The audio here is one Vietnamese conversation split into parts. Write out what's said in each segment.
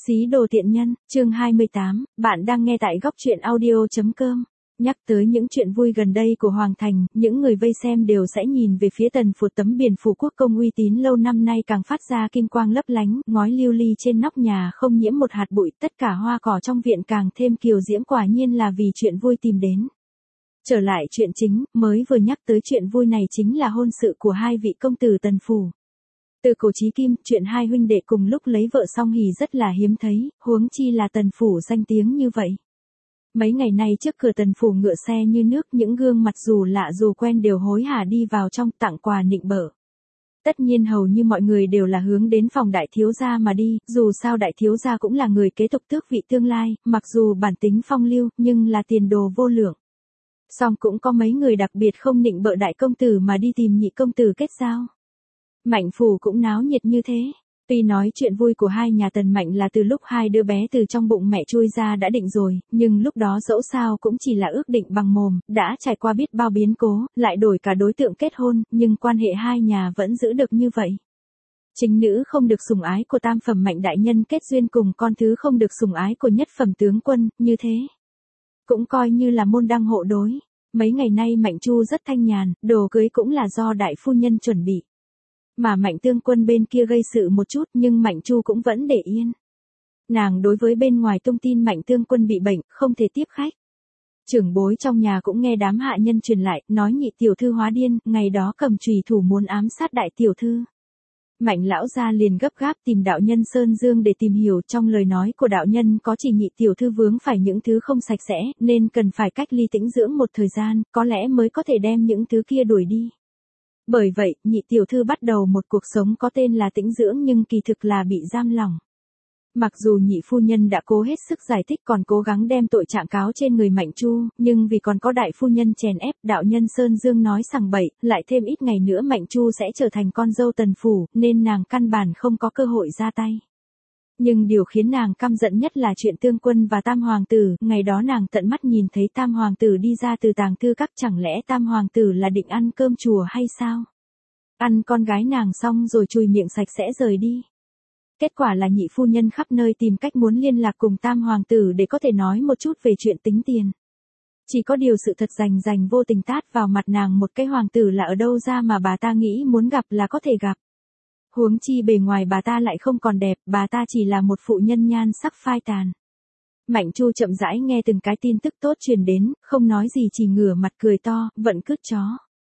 Xí đồ tiện nhân, chương 28, bạn đang nghe tại góc truyện audio.com. Nhắc tới những chuyện vui gần đây của Hoàng Thành, những người vây xem đều sẽ nhìn về phía Tần Phủ. Tấm biển phủ quốc công uy tín lâu năm nay càng phát ra kim quang lấp lánh, ngói lưu ly trên nóc nhà không nhiễm một hạt bụi, tất cả hoa cỏ trong viện càng thêm kiều diễm, quả nhiên là vì chuyện vui tìm đến. Trở lại chuyện chính, mới vừa nhắc tới chuyện vui này chính là hôn sự của hai vị công tử Tần Phủ. Từ cổ chí kim, chuyện hai huynh đệ cùng lúc lấy vợ song hỷ rất là hiếm thấy, huống chi là Tần Phủ danh tiếng như vậy. Mấy ngày nay trước cửa Tần Phủ ngựa xe như nước, những gương mặt dù lạ dù quen đều hối hả đi vào trong tặng quà nịnh bợ. Tất nhiên hầu như mọi người đều là hướng đến phòng đại thiếu gia mà đi, dù sao đại thiếu gia cũng là người kế tục tước vị tương lai, mặc dù bản tính phong lưu, nhưng là tiền đồ vô lượng. Song cũng có mấy người đặc biệt không nịnh bợ đại công tử mà đi tìm nhị công tử kết giao. Mạnh Phủ cũng náo nhiệt như thế. Tuy nói chuyện vui của hai nhà Tần Mạnh là từ lúc hai đứa bé từ trong bụng mẹ chui ra đã định rồi, nhưng lúc đó dẫu sao cũng chỉ là ước định bằng mồm, đã trải qua biết bao biến cố, lại đổi cả đối tượng kết hôn, nhưng quan hệ hai nhà vẫn giữ được như vậy. Chính nữ không được sủng ái của tam phẩm Mạnh đại nhân kết duyên cùng con thứ không được sủng ái của nhất phẩm tướng quân, như thế cũng coi như là môn đăng hộ đối. Mấy ngày nay Mạnh Chu rất thanh nhàn, đồ cưới cũng là do đại phu nhân chuẩn bị. Mà Mạnh Tương Quân bên kia gây sự một chút, nhưng Mạnh Chu cũng vẫn để yên. Nàng đối với bên ngoài tung tin Mạnh Tương Quân bị bệnh, không thể tiếp khách. Trưởng bối trong nhà cũng nghe đám hạ nhân truyền lại, nói nhị tiểu thư hóa điên, ngày đó cầm chùy thủ muốn ám sát đại tiểu thư. Mạnh lão gia liền gấp gáp tìm đạo nhân Sơn Dương để tìm hiểu, trong lời nói của đạo nhân có chỉ nhị tiểu thư vướng phải những thứ không sạch sẽ, nên cần phải cách ly tĩnh dưỡng một thời gian, có lẽ mới có thể đem những thứ kia đuổi đi. Bởi vậy, nhị tiểu thư bắt đầu một cuộc sống có tên là tĩnh dưỡng nhưng kỳ thực là bị giam lỏng. Mặc dù nhị phu nhân đã cố hết sức giải thích còn cố gắng đem tội trạng cáo trên người Mạnh Chu, nhưng vì còn có đại phu nhân chèn ép, đạo nhân Sơn Dương nói sằng bậy, lại thêm ít ngày nữa Mạnh Chu sẽ trở thành con dâu Tần Phủ, nên nàng căn bản không có cơ hội ra tay. Nhưng điều khiến nàng căm giận nhất là chuyện Tương Quân và Tam Hoàng tử, ngày đó nàng tận mắt nhìn thấy Tam Hoàng tử đi ra từ tàng thư các, chẳng lẽ Tam Hoàng tử là định ăn cơm chùa hay sao? Ăn con gái nàng xong rồi chùi miệng sạch sẽ rời đi. Kết quả là nhị phu nhân khắp nơi tìm cách muốn liên lạc cùng Tam Hoàng tử để có thể nói một chút về chuyện tính tiền. Chỉ có điều sự thật rành vô tình tát vào mặt nàng, một cái hoàng tử là ở đâu ra mà bà ta nghĩ muốn gặp là có thể gặp. Huống chi bề ngoài bà ta lại không còn đẹp, bà ta chỉ là một phụ nhân nhan sắc phai tàn. Mạnh Chu chậm rãi nghe từng cái tin tức tốt truyền đến, không nói gì chỉ ngửa mặt cười to, vận cứt chó.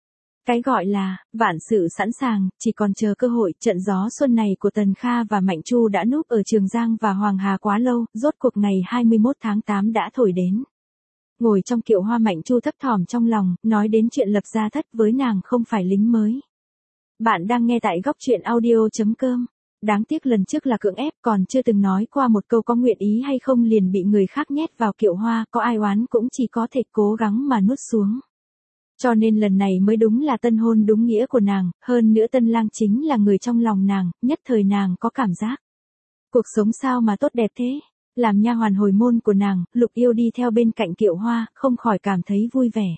Cái gọi là, vạn sự sẵn sàng, chỉ còn chờ cơ hội. Trận gió xuân này của Tần Kha và Mạnh Chu đã núp ở Trường Giang và Hoàng Hà quá lâu, rốt cuộc ngày 21 tháng 8 đã thổi đến. Ngồi trong kiệu hoa, Mạnh Chu thấp thỏm trong lòng, nói đến chuyện lập gia thất với nàng không phải lính mới. Bạn đang nghe tại góc truyện audio.com. Đáng tiếc lần trước là cưỡng ép, còn chưa từng nói qua một câu có nguyện ý hay không liền bị người khác nhét vào kiệu hoa, có ai oán cũng chỉ có thể cố gắng mà nuốt xuống. Cho nên lần này mới đúng là tân hôn đúng nghĩa của nàng, hơn nữa tân lang chính là người trong lòng nàng, nhất thời nàng có cảm giác. Cuộc sống sao mà tốt đẹp thế? Làm nha hoàn hồi môn của nàng, Lục Yêu đi theo bên cạnh kiệu hoa, không khỏi cảm thấy vui vẻ.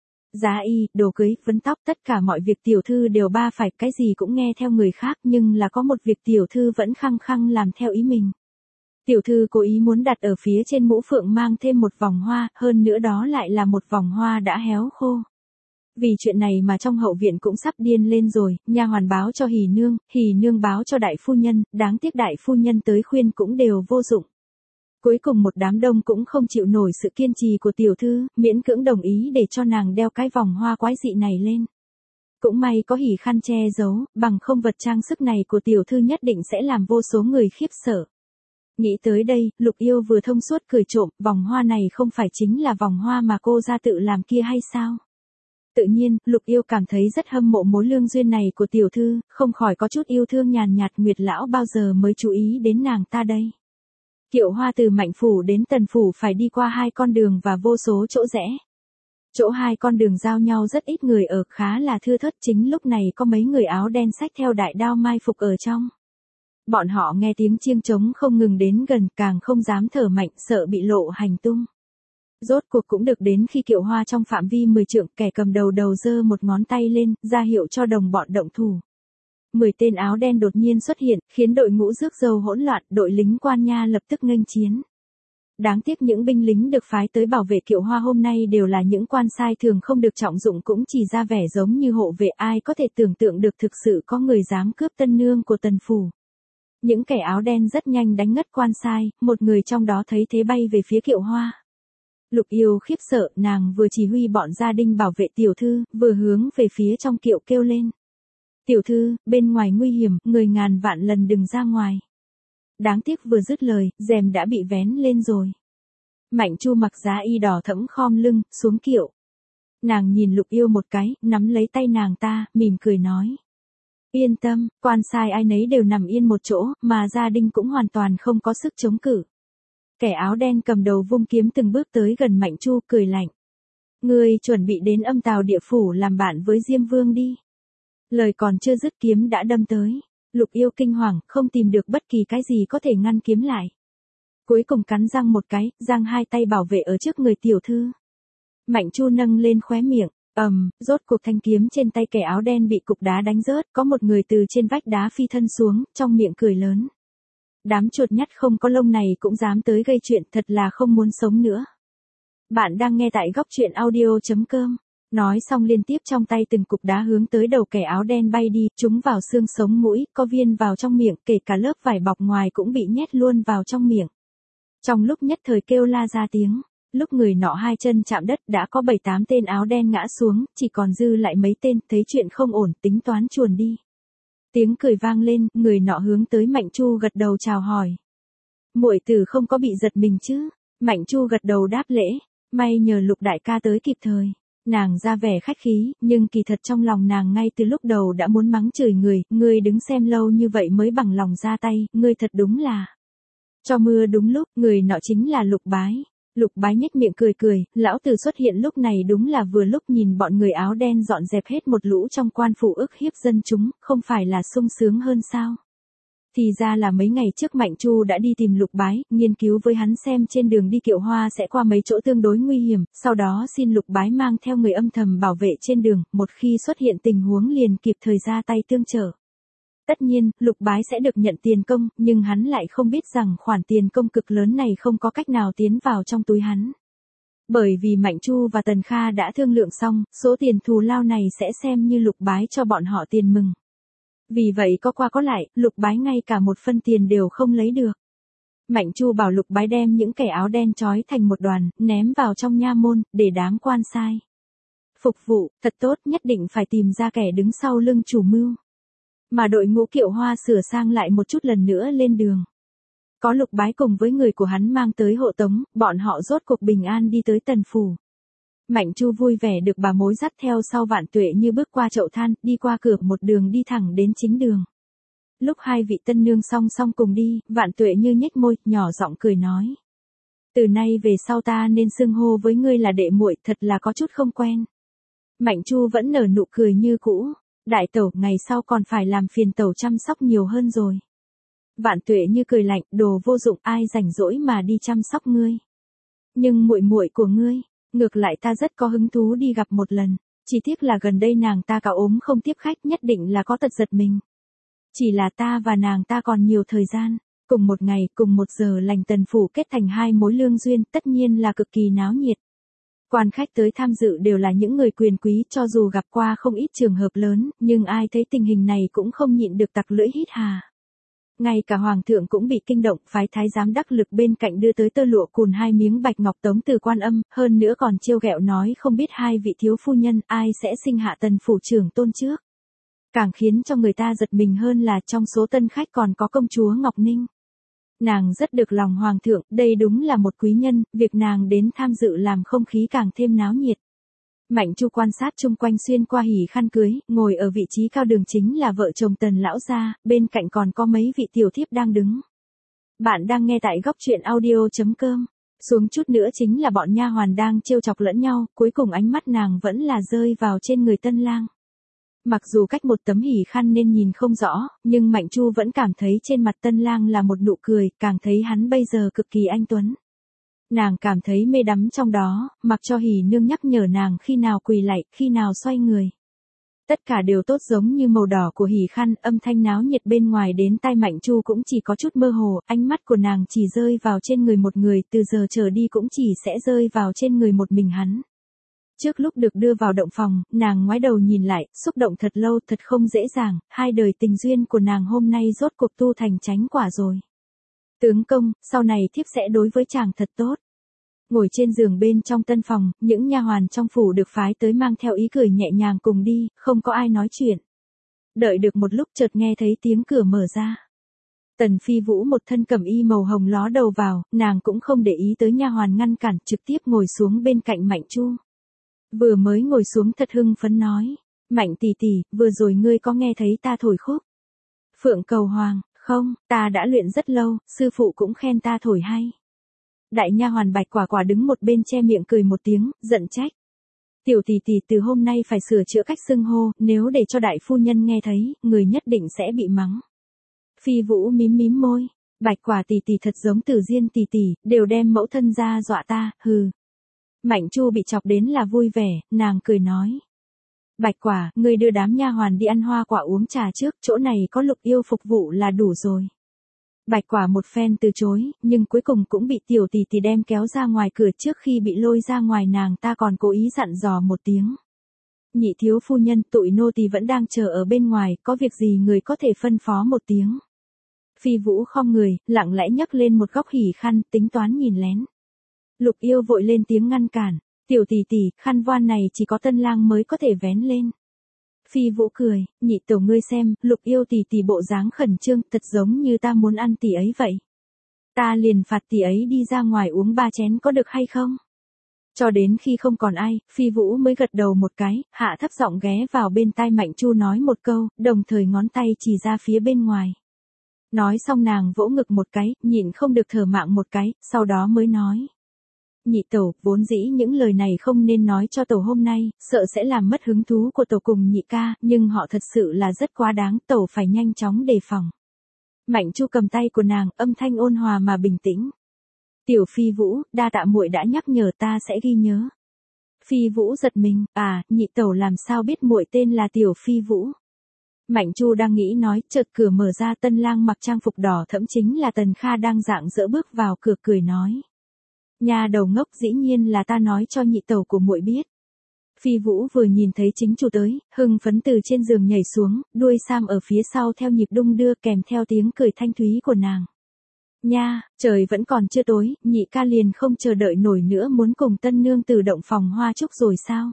Giá y, đồ cưới, vấn tóc, tất cả mọi việc tiểu thư đều ba phải, cái gì cũng nghe theo người khác, nhưng là có một việc tiểu thư vẫn khăng khăng làm theo ý mình. Tiểu thư cố ý muốn đặt ở phía trên mũ phượng mang thêm một vòng hoa, hơn nữa đó lại là một vòng hoa đã héo khô. Vì chuyện này mà trong hậu viện cũng sắp điên lên rồi, nha hoàn báo cho Hỉ Nương báo cho đại phu nhân, đáng tiếc đại phu nhân tới khuyên cũng đều vô dụng. Cuối cùng một đám đông cũng không chịu nổi sự kiên trì của tiểu thư, miễn cưỡng đồng ý để cho nàng đeo cái vòng hoa quái dị này lên. Cũng may có Hỉ khăn che giấu, bằng không vật trang sức này của tiểu thư nhất định sẽ làm vô số người khiếp sợ. Nghĩ tới đây, Lục Yêu vừa thông suốt cười trộm, vòng hoa này không phải chính là vòng hoa mà cô ra tự làm kia hay sao? Tự nhiên, Lục Yêu cảm thấy rất hâm mộ mối lương duyên này của tiểu thư, không khỏi có chút yêu thương nhàn nhạt. Nguyệt lão bao giờ mới chú ý đến nàng ta đây? Kiệu hoa từ Mạnh Phủ đến Tần Phủ phải đi qua hai con đường và vô số chỗ rẽ. Chỗ hai con đường giao nhau rất ít người ở, khá là thưa thớt, chính lúc này có mấy người áo đen xách theo đại đao mai phục ở trong. Bọn họ nghe tiếng chiêng trống không ngừng đến gần, càng không dám thở mạnh, sợ bị lộ hành tung. Rốt cuộc cũng được đến khi kiệu hoa trong phạm vi 10 trượng, kẻ cầm đầu giơ một ngón tay lên, ra hiệu cho đồng bọn động thủ. 10 tên áo đen đột nhiên xuất hiện, khiến đội ngũ rước dâu hỗn loạn, đội lính Quan Nha lập tức nghênh chiến. Đáng tiếc những binh lính được phái tới bảo vệ Kiệu Hoa hôm nay đều là những quan sai thường không được trọng dụng, cũng chỉ ra vẻ giống như hộ vệ, ai có thể tưởng tượng được thực sự có người dám cướp tân nương của Tần phủ. Những kẻ áo đen rất nhanh đánh ngất quan sai, một người trong đó thấy thế bay về phía Kiệu Hoa. Lục Yêu khiếp sợ, nàng vừa chỉ huy bọn gia đình bảo vệ tiểu thư, vừa hướng về phía trong kiệu kêu lên. Tiểu thư, bên ngoài nguy hiểm, người ngàn vạn lần đừng ra ngoài. Đáng tiếc vừa dứt lời, rèm đã bị vén lên rồi. Mạnh Chu mặc giá y đỏ thẫm khom lưng, xuống kiệu. Nàng nhìn Lục Yêu một cái, nắm lấy tay nàng ta, mỉm cười nói. Yên tâm, quan sai ai nấy đều nằm yên một chỗ, mà gia đình cũng hoàn toàn không có sức chống cự. Kẻ áo đen cầm đầu vung kiếm từng bước tới gần Mạnh Chu, cười lạnh. Ngươi chuẩn bị đến Âm Tào địa phủ làm bạn với Diêm Vương đi. Lời còn chưa dứt kiếm đã đâm tới. Lục Yêu kinh hoàng, không tìm được bất kỳ cái gì có thể ngăn kiếm lại. Cuối cùng cắn răng một cái, giang hai tay bảo vệ ở trước người tiểu thư. Mạnh Chu nâng lên khóe miệng, rốt cuộc thanh kiếm trên tay kẻ áo đen bị cục đá đánh rớt, có một người từ trên vách đá phi thân xuống, trong miệng cười lớn. Đám chuột nhắt không có lông này cũng dám tới gây chuyện, thật là không muốn sống nữa. Bạn đang nghe tại góc truyện audio.com. Nói xong liên tiếp trong tay từng cục đá hướng tới đầu kẻ áo đen bay đi, chúng vào xương sống mũi, có viên vào trong miệng, kể cả lớp vải bọc ngoài cũng bị nhét luôn vào trong miệng. Trong lúc nhất thời kêu la ra tiếng, lúc người nọ hai chân chạm đất đã có 7-8 tên áo đen ngã xuống, chỉ còn dư lại mấy tên, thấy chuyện không ổn, tính toán chuồn đi. Tiếng cười vang lên, người nọ hướng tới Mạnh Chu gật đầu chào hỏi. Muội tử không có bị giật mình chứ? Mạnh Chu gật đầu đáp lễ, may nhờ Lục đại ca tới kịp thời. Nàng ra vẻ khách khí, nhưng kỳ thật trong lòng nàng ngay từ lúc đầu đã muốn mắng chửi người, ngươi đứng xem lâu như vậy mới bằng lòng ra tay, ngươi thật đúng là. Cho mưa đúng lúc, người nọ chính là Lục Bái. Lục Bái nhếch miệng cười cười, lão tử xuất hiện lúc này đúng là vừa lúc, nhìn bọn người áo đen dọn dẹp hết một lũ trong quan phủ ức hiếp dân chúng, không phải là sung sướng hơn sao? Thì ra là mấy ngày trước Mạnh Chu đã đi tìm Lục Bái, nghiên cứu với hắn xem trên đường đi Kiệu Hoa sẽ qua mấy chỗ tương đối nguy hiểm, sau đó xin Lục Bái mang theo người âm thầm bảo vệ trên đường, một khi xuất hiện tình huống liền kịp thời ra tay tương trợ. Tất nhiên, Lục Bái sẽ được nhận tiền công, nhưng hắn lại không biết rằng khoản tiền công cực lớn này không có cách nào tiến vào trong túi hắn. Bởi vì Mạnh Chu và Tần Kha đã thương lượng xong, số tiền thù lao này sẽ xem như Lục Bái cho bọn họ tiền mừng. Vì vậy có qua có lại, Lục Bái ngay cả một phân tiền đều không lấy được. Mạnh Chu bảo Lục Bái đem những kẻ áo đen trói thành một đoàn, ném vào trong nha môn, để đám quan sai phục vụ, thật tốt, nhất định phải tìm ra kẻ đứng sau lưng chủ mưu. Mà đội ngũ Kiệu Hoa sửa sang lại một chút lần nữa lên đường. Có Lục Bái cùng với người của hắn mang tới hộ tống, bọn họ rốt cuộc bình an đi tới Tần phủ. Mạnh Chu vui vẻ được bà mối dắt theo sau Vạn Tuệ như bước qua chậu than, đi qua cửa một đường đi thẳng đến chính đường. Lúc hai vị tân nương song song cùng đi, Vạn Tuệ như nhếch môi, nhỏ giọng cười nói. Từ nay về sau ta nên xưng hô với ngươi là đệ muội, thật là có chút không quen. Mạnh Chu vẫn nở nụ cười như cũ. Đại tẩu, ngày sau còn phải làm phiền tẩu chăm sóc nhiều hơn rồi. Vạn Tuệ như cười lạnh, đồ vô dụng, ai rảnh rỗi mà đi chăm sóc ngươi. Nhưng muội muội của ngươi, ngược lại ta rất có hứng thú đi gặp một lần, chỉ tiếc là gần đây nàng ta cả ốm không tiếp khách, nhất định là có tật giật mình. Chỉ là ta và nàng ta còn nhiều thời gian, cùng một ngày, cùng một giờ lành Tần phủ kết thành hai mối lương duyên, tất nhiên là cực kỳ náo nhiệt. Quan khách tới tham dự đều là những người quyền quý, cho dù gặp qua không ít trường hợp lớn, nhưng ai thấy tình hình này cũng không nhịn được tặc lưỡi hít hà. Ngay cả hoàng thượng cũng bị kinh động, phái thái giám đắc lực bên cạnh đưa tới tơ lụa cùn 2 miếng bạch ngọc tống từ Quan Âm, hơn nữa còn trêu ghẹo nói không biết hai vị thiếu phu nhân ai sẽ sinh hạ Tần phủ trưởng tôn trước. Càng khiến cho người ta giật mình hơn là trong số tân khách còn có công chúa Ngọc Ninh. Nàng rất được lòng hoàng thượng, đây đúng là một quý nhân, việc nàng đến tham dự làm không khí càng thêm náo nhiệt. Mạnh Chu quan sát chung quanh xuyên qua hỉ khăn cưới, ngồi ở vị trí cao đường chính là vợ chồng Tần lão gia, bên cạnh còn có mấy vị tiểu thiếp đang đứng. Bạn đang nghe tại góc truyện audio.com. Xuống chút nữa chính là bọn nha hoàn đang trêu chọc lẫn nhau, cuối cùng ánh mắt nàng vẫn là rơi vào trên người tân lang. Mặc dù cách một tấm hỉ khăn nên nhìn không rõ, nhưng Mạnh Chu vẫn cảm thấy trên mặt tân lang là một nụ cười, càng thấy hắn bây giờ cực kỳ anh tuấn. Nàng cảm thấy mê đắm trong đó, mặc cho hỉ nương nhắc nhở nàng khi nào quỳ lạy, khi nào xoay người. Tất cả đều tốt giống như màu đỏ của hỉ khăn, âm thanh náo nhiệt bên ngoài đến tai Mạnh Chu cũng chỉ có chút mơ hồ, ánh mắt của nàng chỉ rơi vào trên người một người, từ giờ trở đi cũng chỉ sẽ rơi vào trên người một mình hắn. Trước lúc được đưa vào động phòng, nàng ngoái đầu nhìn lại, xúc động thật lâu, thật không dễ dàng, hai đời tình duyên của nàng hôm nay rốt cuộc tu thành chánh quả rồi. Tướng công, sau này thiếp sẽ đối với chàng thật tốt. Ngồi trên giường bên trong tân phòng, những nha hoàn trong phủ được phái tới mang theo ý cười nhẹ nhàng cùng đi, không có ai nói chuyện. Đợi được một lúc chợt nghe thấy tiếng cửa mở ra. Tần Phi Vũ một thân cẩm y màu hồng ló đầu vào, nàng cũng không để ý tới nha hoàn ngăn cản, trực tiếp ngồi xuống bên cạnh Mạnh Chu. Vừa mới ngồi xuống thật hưng phấn nói, Mạnh tỷ tỷ, vừa rồi ngươi có nghe thấy ta thổi khúc? Phượng Cầu Hoàng, không, ta đã luyện rất lâu, sư phụ cũng khen ta thổi hay. Đại nha hoàn Bạch Quả Quả đứng một bên che miệng cười một tiếng, giận trách. Tiểu tỷ tỷ từ hôm nay phải sửa chữa cách xưng hô, nếu để cho đại phu nhân nghe thấy, người nhất định sẽ bị mắng. Phi Vũ mím mím môi, Bạch Quả tỷ tỷ thật giống Tử Diên tỷ tỷ, đều đem mẫu thân ra dọa ta, hừ. Mạnh Chu bị chọc đến là vui vẻ, nàng cười nói. Bạch Quả, ngươi đưa đám nha hoàn đi ăn hoa quả uống trà trước, chỗ này có Lục Yêu phục vụ là đủ rồi. Bạch Quả một phen từ chối, nhưng cuối cùng cũng bị tiểu tỷ tỷ đem kéo ra ngoài cửa. Trước khi bị lôi ra ngoài nàng ta còn cố ý dặn dò một tiếng. Nhị thiếu phu nhân, tụi nô tỳ vẫn đang chờ ở bên ngoài, có việc gì người có thể phân phó một tiếng. Phi Vũ khom người, lặng lẽ nhấc lên một góc hỉ khăn, tính toán nhìn lén. Lục Yêu vội lên tiếng ngăn cản, tiểu tỷ tỷ, khăn voan này chỉ có tân lang mới có thể vén lên. Phi Vũ cười, nhị tẩu ngươi xem, Lục Yêu tỷ tỷ bộ dáng khẩn trương, thật giống như ta muốn ăn tỷ ấy vậy. Ta liền phạt tỷ ấy đi ra ngoài uống 3 chén có được hay không? Cho đến khi không còn ai, Phi Vũ mới gật đầu một cái, hạ thấp giọng ghé vào bên tai Mạnh Chu nói một câu, đồng thời ngón tay chỉ ra phía bên ngoài. Nói xong nàng vỗ ngực một cái, nhịn không được thở mạng một cái, sau đó mới nói. Nhị tẩu, vốn dĩ những lời này không nên nói cho tẩu hôm nay, sợ sẽ làm mất hứng thú của tẩu cùng nhị ca, nhưng họ thật sự là rất quá đáng, tẩu phải nhanh chóng đề phòng. Mạnh Chu cầm tay của nàng, âm thanh ôn hòa mà bình tĩnh. Tiểu Phi Vũ, đa tạ muội đã nhắc nhở, ta sẽ ghi nhớ. Phi Vũ giật mình, nhị tẩu làm sao biết muội tên là Tiểu Phi Vũ? Mạnh Chu đang nghĩ nói, chợt cửa mở ra, tân lang mặc trang phục đỏ thẫm chính là Tần Kha đang rạng rỡ bước vào cửa cười nói. Nhà đầu ngốc, dĩ nhiên là ta nói cho nhị tẩu của muội biết. Phi Vũ vừa nhìn thấy chính chủ tới, hưng phấn từ trên giường nhảy xuống, đuôi sam ở phía sau theo nhịp đung đưa kèm theo tiếng cười thanh thúy của nàng. Nha, trời vẫn còn chưa tối, nhị ca liền không chờ đợi nổi nữa muốn cùng tân nương từ động phòng hoa trúc rồi sao?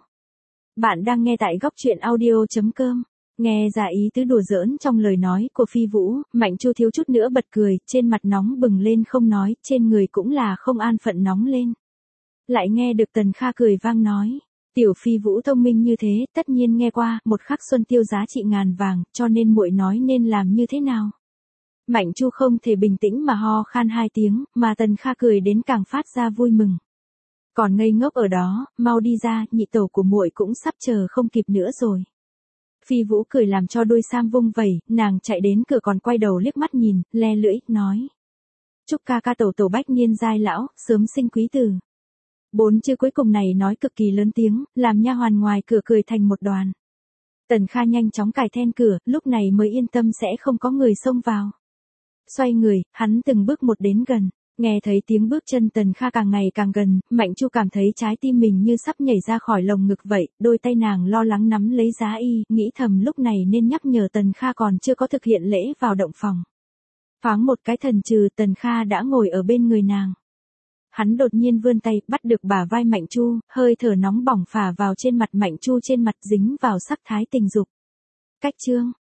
Bạn đang nghe tại góc truyện audio.com. Nghe ra ý tứ đùa giỡn trong lời nói của Phi Vũ, Mạnh Chu thiếu chút nữa bật cười, trên mặt nóng bừng lên không nói, trên người cũng là không an phận nóng lên. Lại nghe được Tần Kha cười vang nói, tiểu Phi Vũ thông minh như thế, tất nhiên nghe qua, một khắc xuân tiêu giá trị ngàn vàng, cho nên muội nói nên làm như thế nào. Mạnh Chu không thể bình tĩnh mà ho khan 2 tiếng, mà Tần Kha cười đến càng phát ra vui mừng. Còn ngây ngốc ở đó, mau đi ra, nhị tẩu của muội cũng sắp chờ không kịp nữa rồi. Phi Vũ cười làm cho đôi sam vung vẩy, nàng chạy đến cửa còn quay đầu liếc mắt nhìn, le lưỡi, nói. Chúc ca ca tẩu tẩu bách niên giai lão, sớm sinh quý tử. 4 chữ cuối cùng này nói cực kỳ lớn tiếng, làm nha hoàn ngoài cửa cười thành một đoàn. Tần Kha nhanh chóng cài then cửa, lúc này mới yên tâm sẽ không có người xông vào. Xoay người, hắn từng bước một đến gần. Nghe thấy tiếng bước chân Tần Kha càng ngày càng gần, Mạnh Chu cảm thấy trái tim mình như sắp nhảy ra khỏi lồng ngực vậy, đôi tay nàng lo lắng nắm lấy giá y, nghĩ thầm lúc này nên nhắc nhở Tần Kha còn chưa có thực hiện lễ vào động phòng. Thoáng một cái thần trừ, Tần Kha đã ngồi ở bên người nàng. Hắn đột nhiên vươn tay, bắt được bả vai Mạnh Chu, hơi thở nóng bỏng phả vào trên mặt Mạnh Chu, trên mặt dính vào sắc thái tình dục. Cách chương